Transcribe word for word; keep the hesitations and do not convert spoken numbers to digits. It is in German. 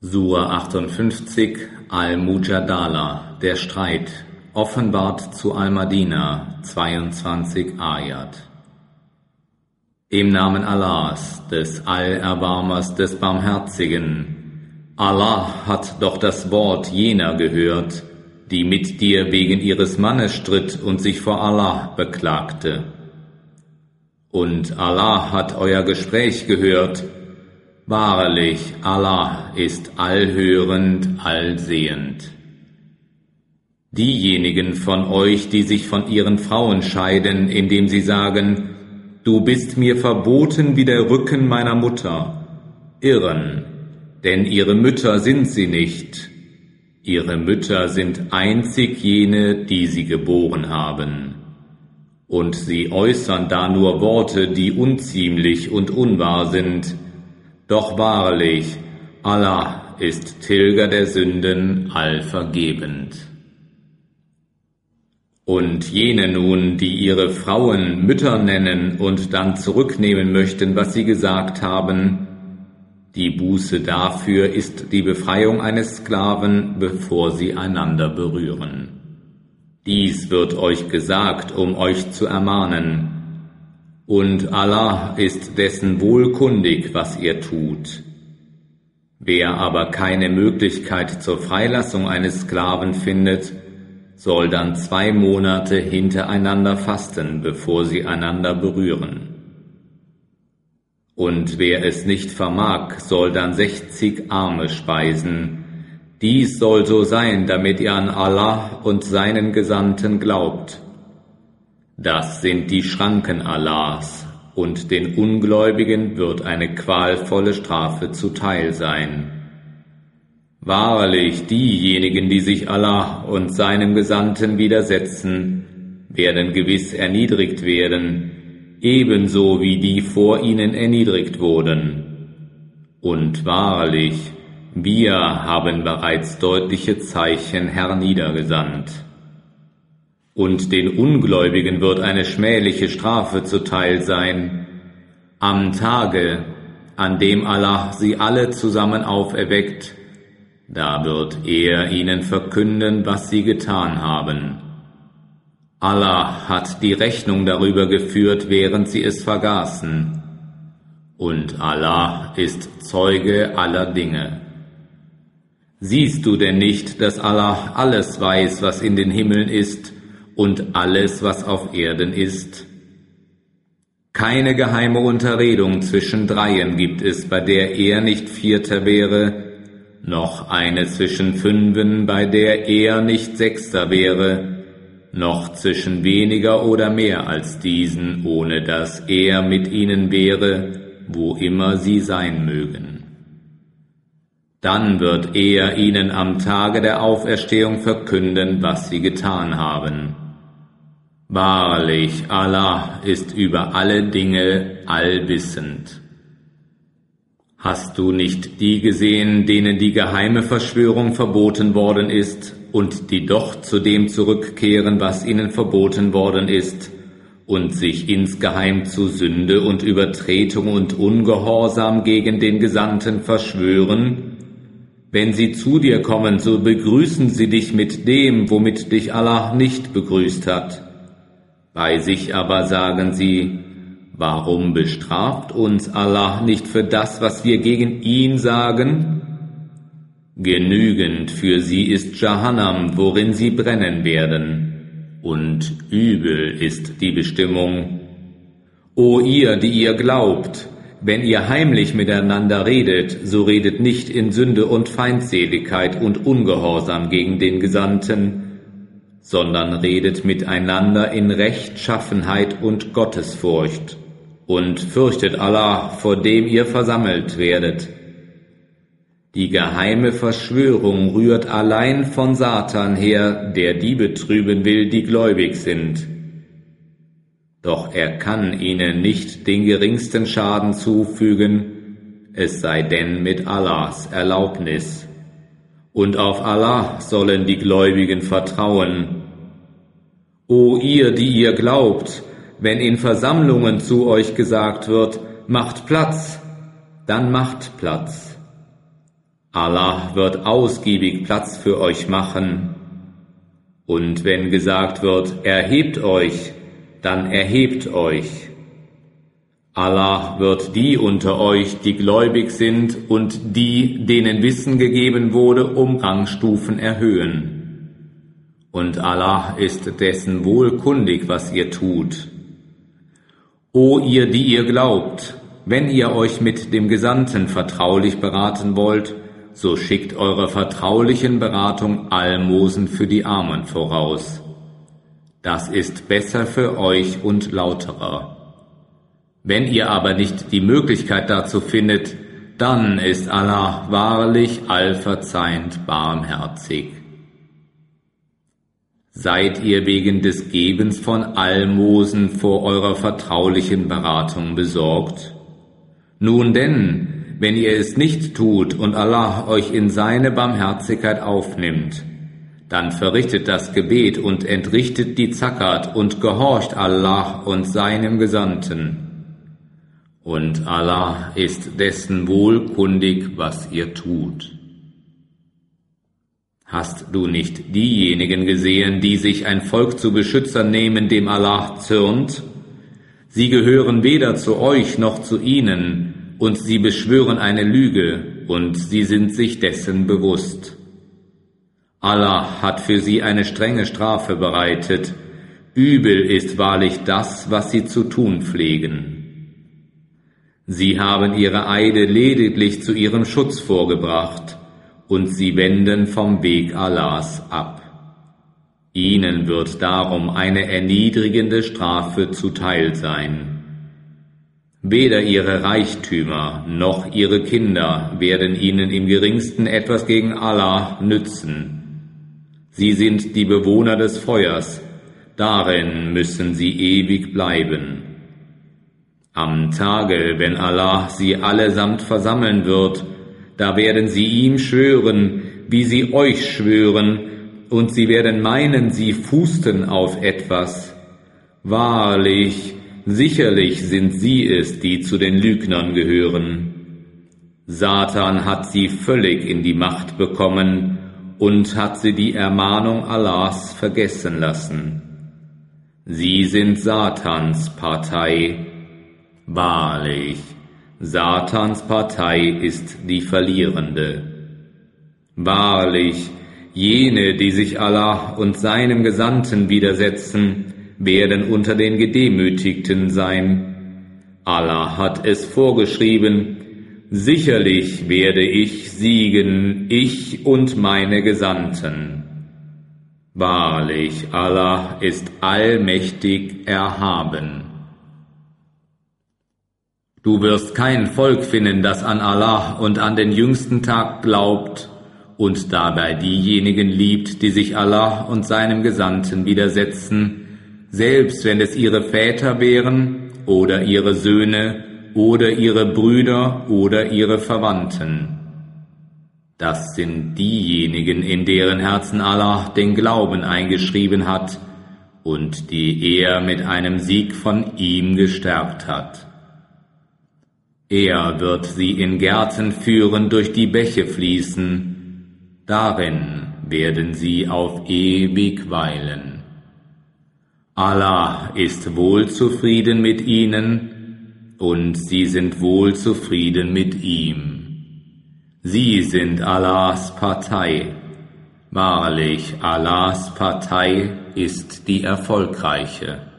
Sura achtundfünfzig, Al-Mujadala, der Streit, offenbart zu Al-Madina, zweiundzwanzig Ayat. Im Namen Allahs, des Allerbarmers, des Barmherzigen. Allah hat doch das Wort jener gehört, die mit dir wegen ihres Mannes stritt und sich vor Allah beklagte. Und Allah hat euer Gespräch gehört. Wahrlich, Allah ist allhörend, allsehend. Diejenigen von euch, die sich von ihren Frauen scheiden, indem sie sagen, du bist mir verboten wie der Rücken meiner Mutter, irren, denn ihre Mütter sind sie nicht. Ihre Mütter sind einzig jene, die sie geboren haben. Und sie äußern da nur Worte, die unziemlich und unwahr sind. Doch wahrlich, Allah ist Tilger der Sünden, allvergebend. Und jene nun, die ihre Frauen Mütter nennen und dann zurücknehmen möchten, was sie gesagt haben, die Buße dafür ist die Befreiung eines Sklaven, bevor sie einander berühren. Dies wird euch gesagt, um euch zu ermahnen. Und Allah ist dessen wohlkundig, was ihr tut. Wer aber keine Möglichkeit zur Freilassung eines Sklaven findet, soll dann zwei Monate hintereinander fasten, bevor sie einander berühren. Und wer es nicht vermag, soll dann sechzig Arme speisen. Dies soll so sein, damit ihr an Allah und seinen Gesandten glaubt. Das sind die Schranken Allahs, und den Ungläubigen wird eine qualvolle Strafe zuteil sein. Wahrlich, diejenigen, die sich Allah und seinem Gesandten widersetzen, werden gewiss erniedrigt werden, ebenso wie die vor ihnen erniedrigt wurden. Und wahrlich, wir haben bereits deutliche Zeichen herniedergesandt. Und den Ungläubigen wird eine schmähliche Strafe zuteil sein. Am Tage, an dem Allah sie alle zusammen auferweckt, da wird er ihnen verkünden, was sie getan haben. Allah hat die Rechnung darüber geführt, während sie es vergaßen. Und Allah ist Zeuge aller Dinge. Siehst du denn nicht, dass Allah alles weiß, was in den Himmeln ist, und alles, was auf Erden ist? Keine geheime Unterredung zwischen Dreien gibt es, bei der er nicht Vierter wäre, noch eine zwischen Fünfen, bei der er nicht Sechster wäre, noch zwischen weniger oder mehr als diesen, ohne dass er mit ihnen wäre, wo immer sie sein mögen. Dann wird er ihnen am Tage der Auferstehung verkünden, was sie getan haben. Wahrlich, Allah ist über alle Dinge allwissend. Hast du nicht die gesehen, denen die geheime Verschwörung verboten worden ist und die doch zu dem zurückkehren, was ihnen verboten worden ist, und sich insgeheim zu Sünde und Übertretung und Ungehorsam gegen den Gesandten verschwören? Wenn sie zu dir kommen, so begrüßen sie dich mit dem, womit dich Allah nicht begrüßt hat. Bei sich aber sagen sie, warum bestraft uns Allah nicht für das, was wir gegen ihn sagen? Genügend für sie ist Jahannam, worin sie brennen werden, und übel ist die Bestimmung. O ihr, die ihr glaubt, wenn ihr heimlich miteinander redet, so redet nicht in Sünde und Feindseligkeit und Ungehorsam gegen den Gesandten, sondern redet miteinander in Rechtschaffenheit und Gottesfurcht und fürchtet Allah, vor dem ihr versammelt werdet. Die geheime Verschwörung rührt allein von Satan her, der die betrüben will, die gläubig sind. Doch er kann ihnen nicht den geringsten Schaden zufügen, es sei denn mit Allahs Erlaubnis. Und auf Allah sollen die Gläubigen vertrauen. O ihr, die ihr glaubt, wenn in Versammlungen zu euch gesagt wird, macht Platz, dann macht Platz. Allah wird ausgiebig Platz für euch machen. Und wenn gesagt wird, erhebt euch, dann erhebt euch. Allah wird die unter euch, die gläubig sind und die, denen Wissen gegeben wurde, um Rangstufen erhöhen. Und Allah ist dessen wohlkundig, was ihr tut. O ihr, die ihr glaubt, wenn ihr euch mit dem Gesandten vertraulich beraten wollt, so schickt eurer vertraulichen Beratung Almosen für die Armen voraus. Das ist besser für euch und lauterer. Wenn ihr aber nicht die Möglichkeit dazu findet, dann ist Allah wahrlich allverzeihend barmherzig. Seid ihr wegen des Gebens von Almosen vor eurer vertraulichen Beratung besorgt? Nun denn, wenn ihr es nicht tut und Allah euch in seine Barmherzigkeit aufnimmt, dann verrichtet das Gebet und entrichtet die Zakat und gehorcht Allah und seinem Gesandten. Und Allah ist dessen wohlkundig, was ihr tut. Hast du nicht diejenigen gesehen, die sich ein Volk zu Beschützern nehmen, dem Allah zürnt? Sie gehören weder zu euch noch zu ihnen, und sie beschwören eine Lüge, und sie sind sich dessen bewusst. Allah hat für sie eine strenge Strafe bereitet. Übel ist wahrlich das, was sie zu tun pflegen. Sie haben ihre Eide lediglich zu ihrem Schutz vorgebracht, und sie wenden vom Weg Allahs ab. Ihnen wird darum eine erniedrigende Strafe zuteil sein. Weder ihre Reichtümer noch ihre Kinder werden ihnen im geringsten etwas gegen Allah nützen. Sie sind die Bewohner des Feuers, darin müssen sie ewig bleiben. Am Tage, wenn Allah sie allesamt versammeln wird, da werden sie ihm schwören, wie sie euch schwören, und sie werden meinen, sie fußten auf etwas. Wahrlich, sicherlich sind sie es, die zu den Lügnern gehören. Satan hat sie völlig in die Macht bekommen und hat sie die Ermahnung Allahs vergessen lassen. Sie sind Satans Partei. Wahrlich, Satans Partei ist die verlierende. Wahrlich, jene, die sich Allah und seinem Gesandten widersetzen, werden unter den Gedemütigten sein. Allah hat es vorgeschrieben, sicherlich werde ich siegen, ich und meine Gesandten. Wahrlich, Allah ist allmächtig erhaben. Du wirst kein Volk finden, das an Allah und an den jüngsten Tag glaubt und dabei diejenigen liebt, die sich Allah und seinem Gesandten widersetzen, selbst wenn es ihre Väter wären oder ihre Söhne oder ihre Brüder oder ihre Verwandten. Das sind diejenigen, in deren Herzen Allah den Glauben eingeschrieben hat und die er mit einem Sieg von ihm gestärkt hat. Er wird sie in Gärten führen, durch die Bäche fließen, darin werden sie auf ewig weilen. Allah ist wohl zufrieden mit ihnen, und sie sind wohl zufrieden mit ihm. Sie sind Allahs Partei. Wahrlich, Allahs Partei ist die erfolgreiche.